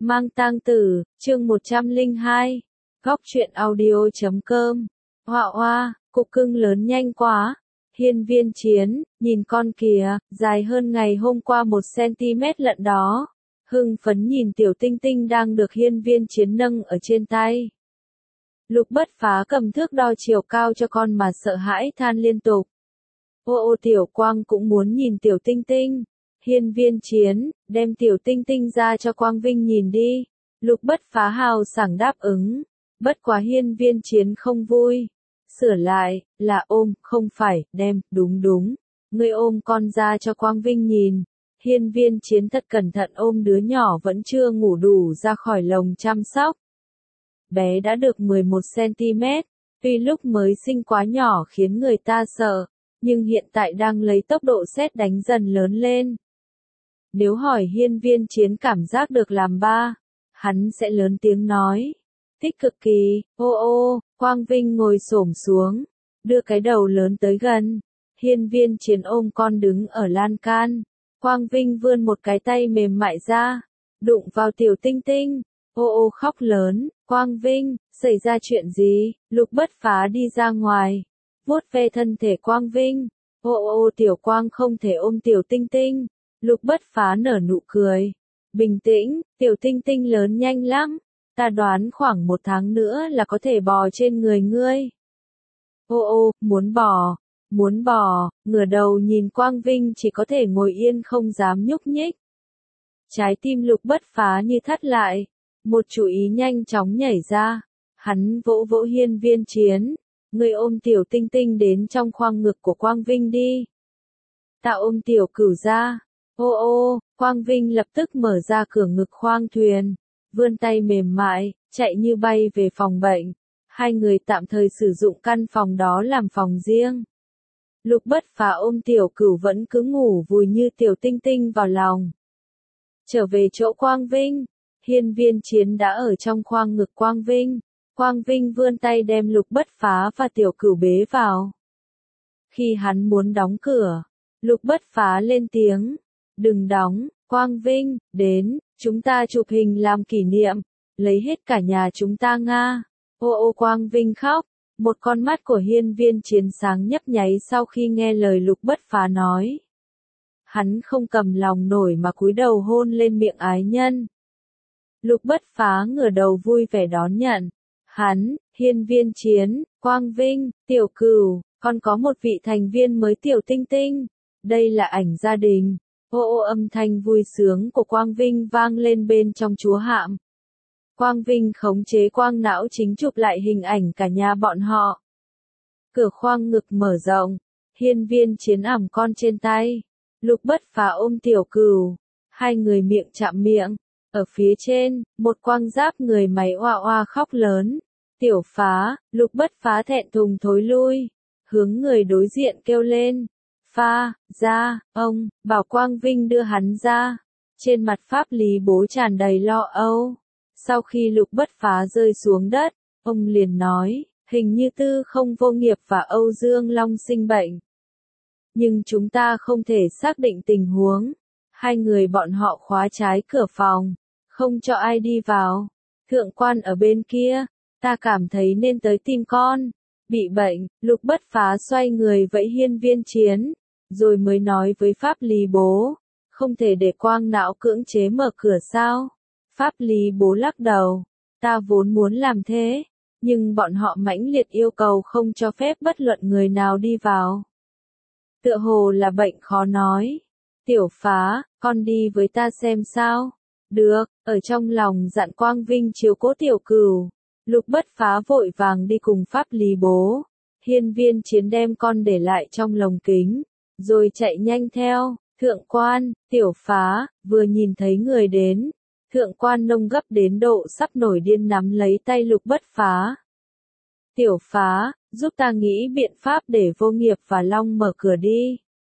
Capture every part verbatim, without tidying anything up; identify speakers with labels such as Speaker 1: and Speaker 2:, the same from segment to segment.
Speaker 1: Mang tang tử, chương một trăm lẻ hai. Góc truyện audio chấm com. Hoa hoa, cục cưng lớn nhanh quá. Hiên Viên Chiến, nhìn con kìa, dài hơn ngày hôm qua một xăng-ti-mét lận đó. Hưng phấn nhìn tiểu tinh tinh đang được Hiên Viên Chiến nâng ở trên tay. Lục Bất Phá cầm thước đo chiều cao cho con mà sợ hãi than liên tục. Ô ô Tiểu Quang cũng muốn nhìn tiểu tinh tinh. Hiên Viên Chiến, đem tiểu tinh tinh ra cho Quang Vinh nhìn đi. Lục Bất Phá hào sảng đáp ứng. Bất quá Hiên Viên Chiến không vui. Sửa lại, là ôm, không phải, đem, đúng đúng. Ngươi ôm con ra cho Quang Vinh nhìn. Hiên Viên Chiến thật cẩn thận ôm đứa nhỏ vẫn chưa ngủ đủ ra khỏi lồng chăm sóc. Bé đã được mười một xăng-ti-mét, tuy lúc mới sinh quá nhỏ khiến người ta sợ, nhưng hiện tại đang lấy tốc độ sét đánh dần lớn lên. Nếu hỏi Hiên Viên Chiến cảm giác được làm ba, hắn sẽ lớn tiếng nói. Thích cực kỳ, ô ô, Quang Vinh ngồi xổm xuống, đưa cái đầu lớn tới gần. Hiên Viên Chiến ôm con đứng ở lan can. Quang Vinh vươn một cái tay mềm mại ra, đụng vào tiểu tinh tinh. Ô ô khóc lớn, Quang Vinh, xảy ra chuyện gì? Lục Bất Phá đi ra ngoài, vuốt ve thân thể Quang Vinh. Ô ô Tiểu Quang không thể ôm tiểu tinh tinh. Lục Bất Phá nở nụ cười. Bình tĩnh, tiểu tinh tinh lớn nhanh lắm. Ta đoán khoảng một tháng nữa là có thể bò trên người ngươi. Ô ô, muốn bò, muốn bò, ngửa đầu nhìn Quang Vinh chỉ có thể ngồi yên không dám nhúc nhích. Trái tim Lục Bất Phá như thắt lại. Một chủ ý nhanh chóng nhảy ra. Hắn vỗ vỗ Hiên Viên Chiến. Ngươi ôm tiểu tinh tinh đến trong khoang ngực của Quang Vinh đi. Ta ôm tiểu cửu ra. Ô ô, Quang Vinh lập tức mở ra cửa ngực khoang thuyền. Vươn tay mềm mại, chạy như bay về phòng bệnh. Hai người tạm thời sử dụng căn phòng đó làm phòng riêng. Lục Bất Phá ôm tiểu cửu vẫn cứ ngủ vùi như tiểu tinh tinh vào lòng. Trở về chỗ Quang Vinh. Hiên Viên Chiến đã ở trong khoang ngực Quang Vinh. Quang Vinh vươn tay đem Lục Bất Phá và tiểu cửu bế vào. Khi hắn muốn đóng cửa, Lục Bất Phá lên tiếng. Đừng đóng, Quang Vinh, đến, chúng ta chụp hình làm kỷ niệm, lấy hết cả nhà chúng ta nga. Ô ô Quang Vinh khóc, một con mắt của Hiên Viên Chiến sáng nhấp nháy sau khi nghe lời Lục Bất Phá nói. Hắn không cầm lòng nổi mà cúi đầu hôn lên miệng ái nhân. Lục Bất Phá ngửa đầu vui vẻ đón nhận. Hắn, Hiên Viên Chiến, Quang Vinh, tiểu cửu, còn có một vị thành viên mới tiểu tinh tinh. Đây là ảnh gia đình. Ô ô âm thanh vui sướng của Quang Vinh vang lên bên trong chúa hạm. Quang Vinh khống chế quang não chính chụp lại hình ảnh cả nhà bọn họ. Cửa khoang ngực mở rộng. Hiên Viên Chiến ẵm con trên tay. Lục Bất Phá ôm tiểu cửu. Hai người miệng chạm miệng. Ở phía trên, một quang giáp người máy oa oa khóc lớn. Tiểu Phá, Lục Bất Phá thẹn thùng thối lui. Hướng người đối diện kêu lên. Pha, ra, ông, bảo Quang Vinh đưa hắn ra. Trên mặt pháp lý bố tràn đầy lo âu. Sau khi Lục Bất Phá rơi xuống đất, ông liền nói, hình như Tư Không Vô Nghiệp và Âu Dương Long sinh bệnh. Nhưng chúng ta không thể xác định tình huống. Hai người bọn họ khóa trái cửa phòng, không cho ai đi vào. Thượng quan ở bên kia, ta cảm thấy nên tới tìm con. Bị bệnh, Lục Bất Phá xoay người vẫy Hiên Viên Chiến, rồi mới nói với pháp lý bố, không thể để quang não cưỡng chế mở cửa sao? Pháp lý bố lắc đầu, ta vốn muốn làm thế, nhưng bọn họ mãnh liệt yêu cầu không cho phép bất luận người nào đi vào. Tựa hồ là bệnh khó nói. Tiểu Phá, con đi với ta xem sao? Được, ở trong lòng dặn Quang Vinh chiếu cố tiểu cửu. Lục Bất Phá vội vàng đi cùng pháp lý bố. Hiên Viên Chiến đem con để lại trong lồng kính, rồi chạy nhanh theo. Thượng quan, Tiểu Phá, vừa nhìn thấy người đến. Thượng quan nông gấp đến độ sắp nổi điên nắm lấy tay Lục Bất Phá. Tiểu Phá, giúp ta nghĩ biện pháp để Vô Nghiệp và Long mở cửa đi.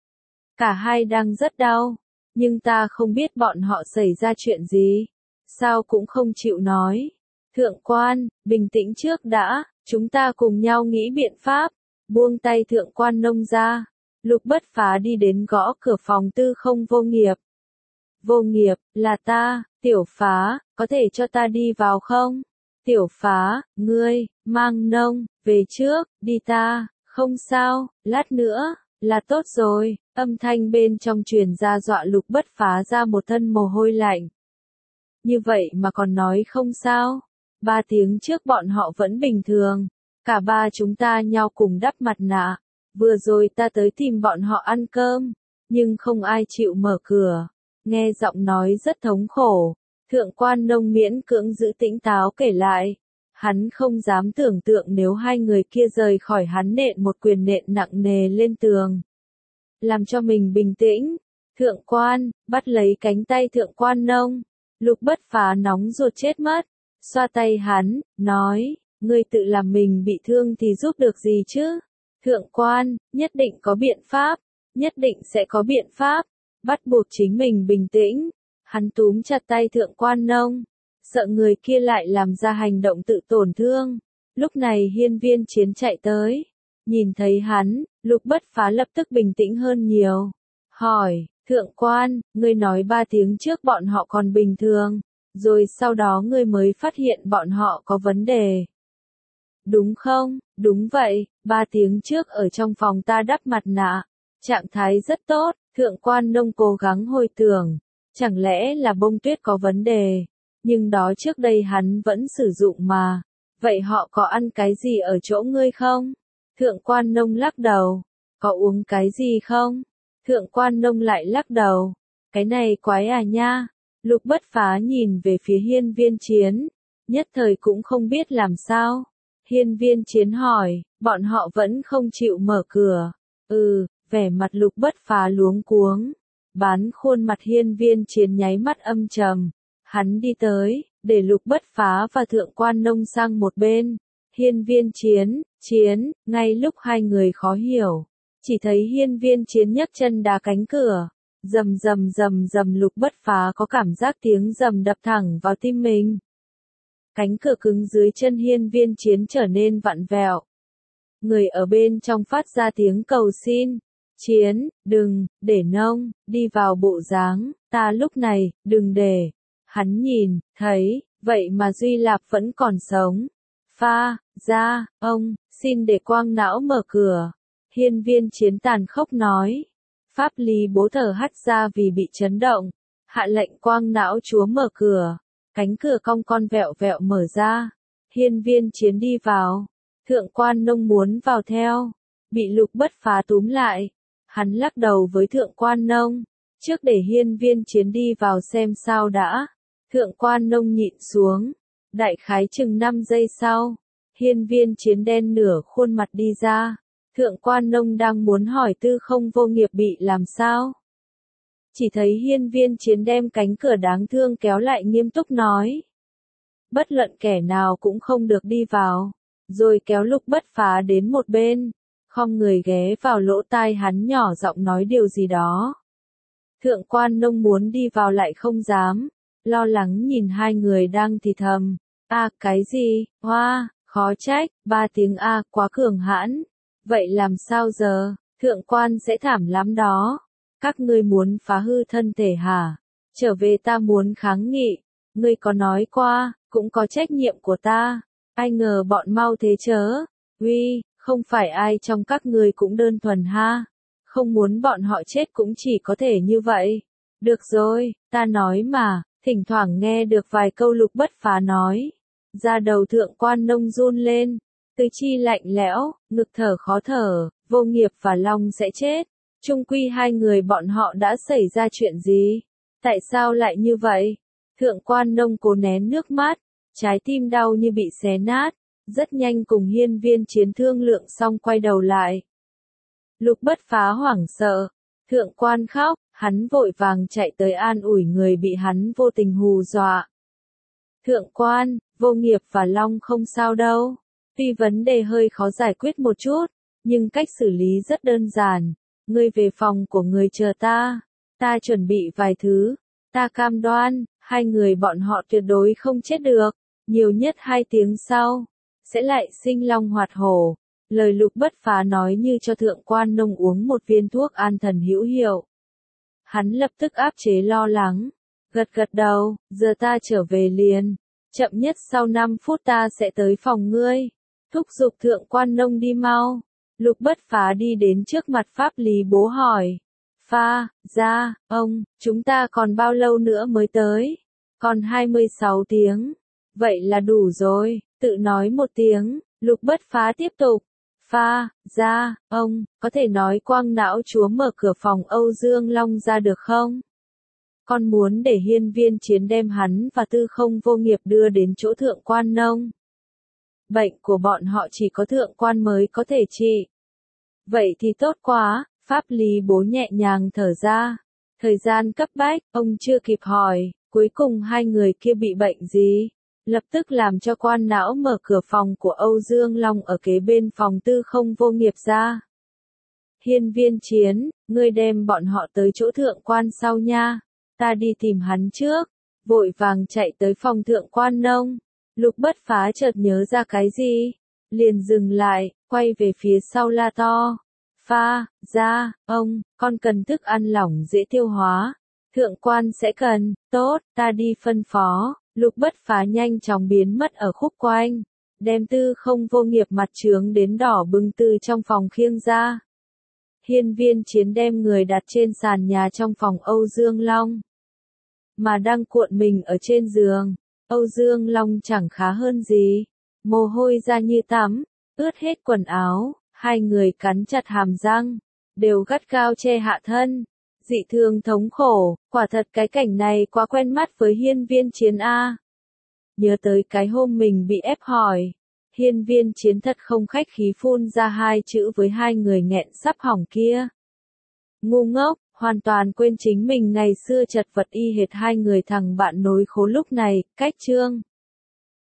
Speaker 1: Cả hai đang rất đau, nhưng ta không biết bọn họ xảy ra chuyện gì. Sao cũng không chịu nói. Thượng quan, bình tĩnh trước đã, chúng ta cùng nhau nghĩ biện pháp. Buông tay Thượng quan nông ra. Lục Bất Phá đi đến gõ cửa phòng Tư Không Vô Nghiệp. Vô Nghiệp, là ta, Tiểu Phá, có thể cho ta đi vào không? Tiểu Phá, ngươi, Mang Nông, về trước, đi ta, không sao, lát nữa, là tốt rồi, âm thanh bên trong truyền ra dọa Lục Bất Phá ra một thân mồ hôi lạnh. Như vậy mà còn nói không sao, ba tiếng trước bọn họ vẫn bình thường, cả ba chúng ta nhau cùng đắp mặt nạ, vừa rồi ta tới tìm bọn họ ăn cơm, nhưng không ai chịu mở cửa, nghe giọng nói rất thống khổ, Thượng Quan Nông miễn cưỡng giữ tĩnh táo kể lại. Hắn không dám tưởng tượng nếu hai người kia rời khỏi hắn nện một quyền nện nặng nề lên tường. Làm cho mình bình tĩnh. Thượng Quan, bắt lấy cánh tay Thượng Quan Nông. Lục Bất Phá nóng ruột chết mất. Xoa tay hắn, nói, ngươi tự làm mình bị thương thì giúp được gì chứ? Thượng Quan, nhất định có biện pháp. Nhất định sẽ có biện pháp. Bắt buộc chính mình bình tĩnh. Hắn túm chặt tay Thượng Quan Nông. Sợ người kia lại làm ra hành động tự tổn thương. Lúc này Hiên Viên Chiến chạy tới. Nhìn thấy hắn, Lục Bất Phá lập tức bình tĩnh hơn nhiều. Hỏi, Thượng Quan, ngươi nói ba tiếng trước bọn họ còn bình thường, rồi sau đó ngươi mới phát hiện bọn họ có vấn đề. Đúng không? Đúng vậy, ba tiếng trước ở trong phòng ta đắp mặt nạ. Trạng thái rất tốt, Thượng Quan Nông cố gắng hồi tưởng. Chẳng lẽ là bông tuyết có vấn đề? Nhưng đó trước đây hắn vẫn sử dụng mà. Vậy họ có ăn cái gì ở chỗ ngươi không? Thượng Quan Nông lắc đầu. Có uống cái gì không? Thượng Quan Nông lại lắc đầu. Cái này quái à nha. Lục Bất Phá nhìn về phía Hiên Viên Chiến. Nhất thời cũng không biết làm sao. Hiên Viên Chiến hỏi, bọn họ vẫn không chịu mở cửa. Ừ, vẻ mặt Lục Bất Phá luống cuống. Bán khuôn mặt Hiên Viên Chiến nháy mắt âm trầm. Hắn đi tới, để Lục Bất Phá và Thượng Quan Nông sang một bên. Hiên Viên Chiến, Chiến, ngay lúc hai người khó hiểu. Chỉ thấy Hiên Viên Chiến nhấc chân đá cánh cửa. Rầm rầm rầm rầm Lục Bất Phá có cảm giác tiếng rầm đập thẳng vào tim mình. Cánh cửa cứng dưới chân Hiên Viên Chiến trở nên vặn vẹo. Người ở bên trong phát ra tiếng cầu xin. Chiến, đừng, để Nông, đi vào bộ dáng, ta lúc này, đừng để. Hắn nhìn, thấy, vậy mà Duy Lạp vẫn còn sống. Pha, ra, ông, xin để Quang Não mở cửa. Hiên Viên Chiến tàn khốc nói. Pháp Lý Bố thở hắt ra vì bị chấn động. Hạ lệnh Quang Não chúa mở cửa. Cánh cửa cong con vẹo vẹo mở ra. Hiên Viên Chiến đi vào. Thượng Quan Nông muốn vào theo. Bị Lục Bất Phá túm lại. Hắn lắc đầu với Thượng Quan Nông. Trước để Hiên Viên Chiến đi vào xem sao đã. Thượng Quan Nông nhịn xuống. Đại khái chừng năm giây sau. Hiên Viên Chiến đen nửa khuôn mặt đi ra. Thượng Quan Nông đang muốn hỏi Tư Không Vô Nghiệp bị làm sao. Chỉ thấy Hiên Viên Chiến đem cánh cửa đáng thương kéo lại nghiêm túc nói. Bất luận kẻ nào cũng không được đi vào. Rồi kéo Lục Bất Phá đến một bên. Khom người ghé vào lỗ tai hắn nhỏ giọng nói điều gì đó. Thượng Quan Nông muốn đi vào lại không dám. Lo lắng nhìn hai người đang thì thầm. A, cái gì, hoa, khó trách, ba tiếng A quá cường hãn. Vậy làm sao giờ, Thượng Quan sẽ thảm lắm đó. Các ngươi muốn phá hư thân thể hả? Trở về ta muốn kháng nghị. Ngươi có nói qua, cũng có trách nhiệm của ta. Ai ngờ bọn mau thế chớ. Uy, không phải ai trong các ngươi cũng đơn thuần ha. Không muốn bọn họ chết cũng chỉ có thể như vậy. Được rồi, ta nói mà. Thỉnh thoảng nghe được vài câu Lục Bất Phá nói. Da đầu Thượng Quan Nông run lên. Tứ chi lạnh lẽo, ngực thở khó thở, Vô Nghiệp và Long sẽ chết. Chung quy hai người bọn họ đã xảy ra chuyện gì? Tại sao lại như vậy? Thượng Quan Nông cố nén nước mắt. Trái tim đau như bị xé nát. Rất nhanh cùng Hiên Viên Chiến thương lượng xong quay đầu lại. Lục Bất Phá hoảng sợ. Thượng Quan khóc. Hắn vội vàng chạy tới an ủi người bị hắn vô tình hù dọa. Thượng Quan, Vô Nghiệp và Long không sao đâu. Tuy vấn đề hơi khó giải quyết một chút, nhưng cách xử lý rất đơn giản. Ngươi về phòng của ngươi chờ ta. Ta chuẩn bị vài thứ. Ta cam đoan, hai người bọn họ tuyệt đối không chết được. Nhiều nhất hai tiếng sau, sẽ lại sinh long hoạt hổ. Lời Lục Bất Phá nói như cho Thượng Quan Nông uống một viên thuốc an thần hữu hiệu. Hắn lập tức áp chế lo lắng. Gật gật đầu, giờ ta trở về liền. Chậm nhất sau năm phút ta sẽ tới phòng ngươi. Thúc giục Thượng Quan Nông đi mau. Lục Bất Phá đi đến trước mặt Pháp Lý Bố hỏi. Pha, ra, ông, chúng ta còn bao lâu nữa mới tới? Còn hai mươi sáu tiếng. Vậy là đủ rồi, tự nói một tiếng. Lục Bất Phá tiếp tục. Pha, ra, ông, có thể nói Quang Não Chúa mở cửa phòng Âu Dương Long ra được không? Con muốn để Hiên Viên Chiến đem hắn và Tư Không Vô Nghiệp đưa đến chỗ Thượng Quan Nông. Bệnh của bọn họ chỉ có Thượng Quan mới có thể trị. Vậy thì tốt quá, Pháp Lý Bố nhẹ nhàng thở ra. Thời gian cấp bách, ông chưa kịp hỏi, cuối cùng hai người kia bị bệnh gì? Lập tức làm cho Quan Não mở cửa phòng của Âu Dương Long ở kế bên phòng Tư Không Vô Nghiệp ra. Hiên Viên Chiến, ngươi đem bọn họ tới chỗ Thượng Quan sau nha. Ta đi tìm hắn trước. Vội vàng chạy tới phòng Thượng Quan Nông. Lục Bất Phá chợt nhớ ra cái gì? Liền dừng lại, quay về phía sau la to. Pha, ra, ông, con cần thức ăn lỏng dễ tiêu hóa. Thượng Quan sẽ cần, tốt, ta đi phân phó. Lục Bất Phá nhanh chóng biến mất ở khúc quanh. Đem Tư Không Vô Nghiệp mặt trướng đến đỏ bừng từ trong phòng khiêng ra. Hiên Viên Chiến đem người đặt trên sàn nhà trong phòng Âu Dương Long. Mà đang cuộn mình ở trên giường. Âu Dương Long chẳng khá hơn gì. Mồ hôi ra như tắm, ướt hết quần áo, hai người cắn chặt hàm răng, đều gắt gao che hạ thân. Dị thường thống khổ, quả thật cái cảnh này quá quen mắt với Hiên Viên Chiến a. Nhớ tới cái hôm mình bị ép hỏi. Hiên Viên Chiến thật không khách khí phun ra hai chữ với hai người nghẹn sắp hỏng kia. Ngu ngốc, hoàn toàn quên chính mình ngày xưa chật vật y hệt hai người thằng bạn nối khố lúc này, cách chương.